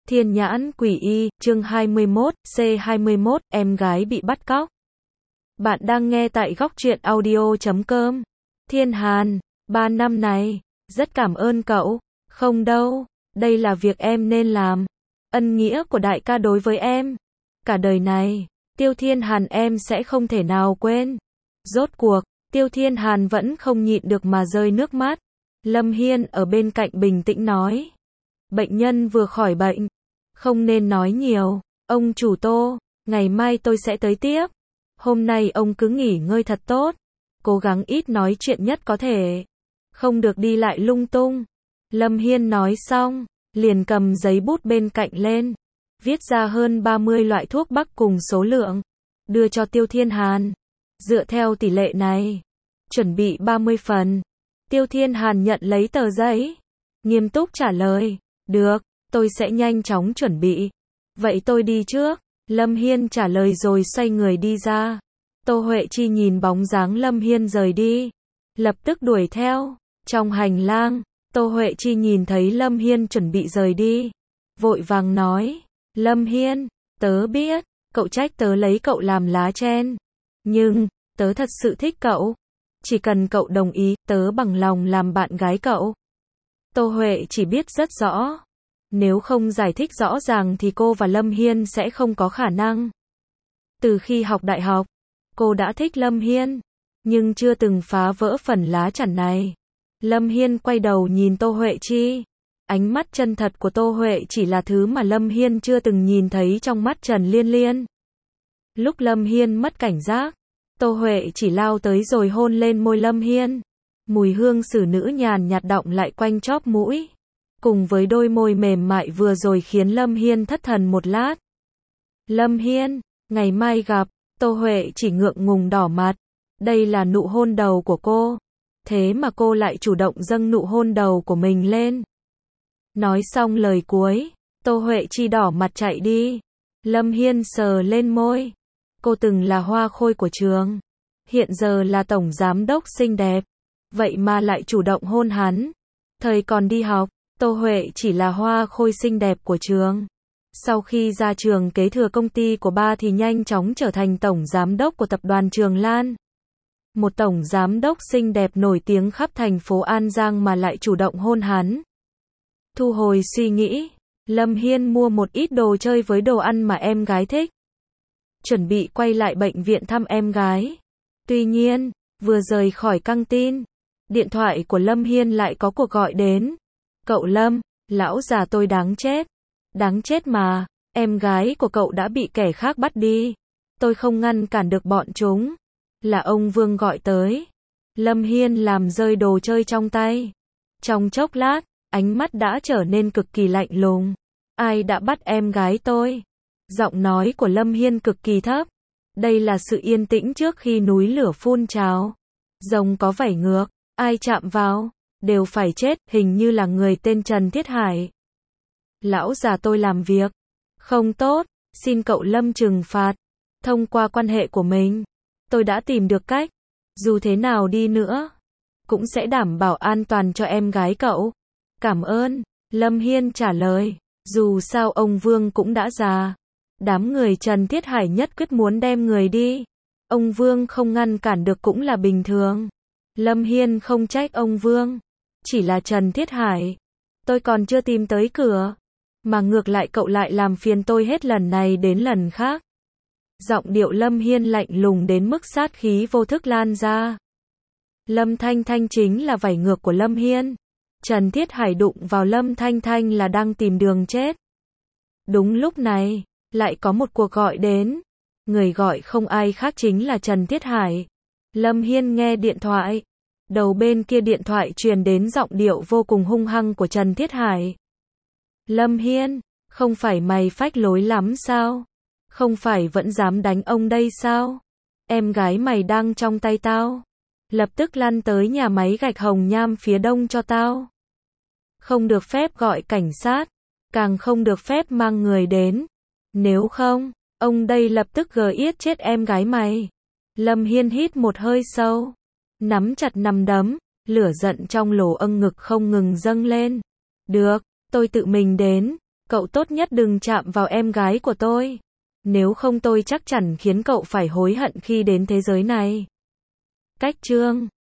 Thiên nhãn quỷ y, chương 21, C21, em gái bị bắt cóc. Bạn đang nghe tại góc truyện audio.com. Thiên Hàn, 3 năm này, rất cảm ơn cậu. Không đâu, đây là việc em nên làm. Ân nghĩa của đại ca đối với em. Cả đời này, Tiêu Thiên Hàn em sẽ không thể nào quên. Rốt cuộc, Tiêu Thiên Hàn vẫn không nhịn được mà rơi nước mắt. Lâm Hiên ở bên cạnh bình tĩnh nói. Bệnh nhân vừa khỏi bệnh. Không nên nói nhiều. Ông chủ Tô, ngày mai tôi sẽ tới tiếp. Hôm nay ông cứ nghỉ ngơi thật tốt. Cố gắng ít nói chuyện nhất có thể. Không được đi lại lung tung. Lâm Hiên nói xong, liền cầm giấy bút bên cạnh lên. Viết ra hơn 30 loại thuốc bắc cùng số lượng. Đưa cho Tiêu Thiên Hàn. Dựa theo tỷ lệ này, chuẩn bị 30 phần. Tiêu Thiên Hàn nhận lấy tờ giấy. Nghiêm túc trả lời. Được, tôi sẽ nhanh chóng chuẩn bị. Vậy tôi đi trước. Lâm Hiên trả lời rồi xoay người đi ra. Tô Huệ Chi nhìn bóng dáng Lâm Hiên rời đi. Lập tức đuổi theo. Trong hành lang, Tô Huệ Chi nhìn thấy Lâm Hiên chuẩn bị rời đi. Vội vàng nói. Lâm Hiên, tớ biết, cậu trách tớ lấy cậu làm lá chen. Nhưng, tớ thật sự thích cậu. Chỉ cần cậu đồng ý, tớ bằng lòng làm bạn gái cậu. Tô Huệ chỉ biết rất rõ. Nếu không giải thích rõ ràng thì cô và Lâm Hiên sẽ không có khả năng. Từ khi học đại học, cô đã thích Lâm Hiên, nhưng chưa từng phá vỡ phần lá chắn này. Lâm Hiên quay đầu nhìn Tô Huệ Chi. Ánh mắt chân thật của Tô Huệ chỉ là thứ mà Lâm Hiên chưa từng nhìn thấy trong mắt Trần Liên Liên. Lúc Lâm Hiên mất cảnh giác, Tô Huệ chỉ lao tới rồi hôn lên môi Lâm Hiên. Mùi hương xử nữ nhàn nhạt đọng lại quanh chóp mũi. Cùng với đôi môi mềm mại vừa rồi khiến Lâm Hiên thất thần một lát. Lâm Hiên, ngày mai gặp. Tô Huệ chỉ ngượng ngùng đỏ mặt. Đây là nụ hôn đầu của cô. Thế mà cô lại chủ động dâng nụ hôn đầu của mình lên. Nói xong lời cuối, Tô Huệ Chi đỏ mặt chạy đi. Lâm Hiên sờ lên môi. Cô từng là hoa khôi của trường. Hiện giờ là tổng giám đốc xinh đẹp. Vậy mà lại chủ động hôn hắn. Thời còn đi học, Tô Huệ chỉ là hoa khôi xinh đẹp của trường. Sau khi ra trường kế thừa công ty của ba thì nhanh chóng trở thành tổng giám đốc của tập đoàn Trường Lan. Một tổng giám đốc xinh đẹp nổi tiếng khắp thành phố An Giang mà lại chủ động hôn hắn. Thu hồi suy nghĩ, Lâm Hiên mua một ít đồ chơi với đồ ăn mà em gái thích. Chuẩn bị quay lại bệnh viện thăm em gái. Tuy nhiên, vừa rời khỏi căng tin, điện thoại của Lâm Hiên lại có cuộc gọi đến. Cậu Lâm, lão già tôi đáng chết. Đáng chết mà, em gái của cậu đã bị kẻ khác bắt đi. Tôi không ngăn cản được bọn chúng. Là ông Vương gọi tới. Lâm Hiên làm rơi đồ chơi trong tay. Trong chốc lát, ánh mắt đã trở nên cực kỳ lạnh lùng. Ai đã bắt em gái tôi? Giọng nói của Lâm Hiên cực kỳ thấp. Đây là sự yên tĩnh trước khi núi lửa phun trào. Rồng có vảy ngược, ai chạm vào, đều phải chết, hình như là người tên Trần Thiết Hải. Lão già tôi làm việc không tốt, xin cậu Lâm trừng phạt. Thông qua quan hệ của mình, tôi đã tìm được cách. Dù thế nào đi nữa, cũng sẽ đảm bảo an toàn cho em gái cậu. Cảm ơn, Lâm Hiên trả lời. Dù sao ông Vương cũng đã già. Đám người Trần Thiết Hải nhất quyết muốn đem người đi. Ông Vương không ngăn cản được cũng là bình thường. Lâm Hiên không trách ông Vương. Chỉ là Trần Thiết Hải. Tôi còn chưa tìm tới cửa. Mà ngược lại cậu lại làm phiền tôi hết lần này đến lần khác. Giọng điệu Lâm Hiên lạnh lùng đến mức sát khí vô thức lan ra. Lâm Thanh Thanh chính là vảy ngược của Lâm Hiên. Trần Thiết Hải đụng vào Lâm Thanh Thanh là đang tìm đường chết. Đúng lúc này, lại có một cuộc gọi đến. Người gọi không ai khác chính là Trần Thiết Hải. Lâm Hiên nghe điện thoại. Đầu bên kia điện thoại truyền đến giọng điệu vô cùng hung hăng của Trần Thiết Hải. Lâm Hiên, không phải mày phách lối lắm sao? Không phải vẫn dám đánh ông đây sao? Em gái mày đang trong tay tao. Lập tức lăn tới nhà máy gạch Hồng Nham phía đông cho tao. Không được phép gọi cảnh sát. Càng không được phép mang người đến. Nếu không, ông đây lập tức giết chết em gái mày. Lâm Hiên hít một hơi sâu. Nắm chặt nắm đấm. Lửa giận trong lỗ âng ngực không ngừng dâng lên. Được, tôi tự mình đến. Cậu tốt nhất đừng chạm vào em gái của tôi. Nếu không tôi chắc chắn khiến cậu phải hối hận khi đến thế giới này. Cách chương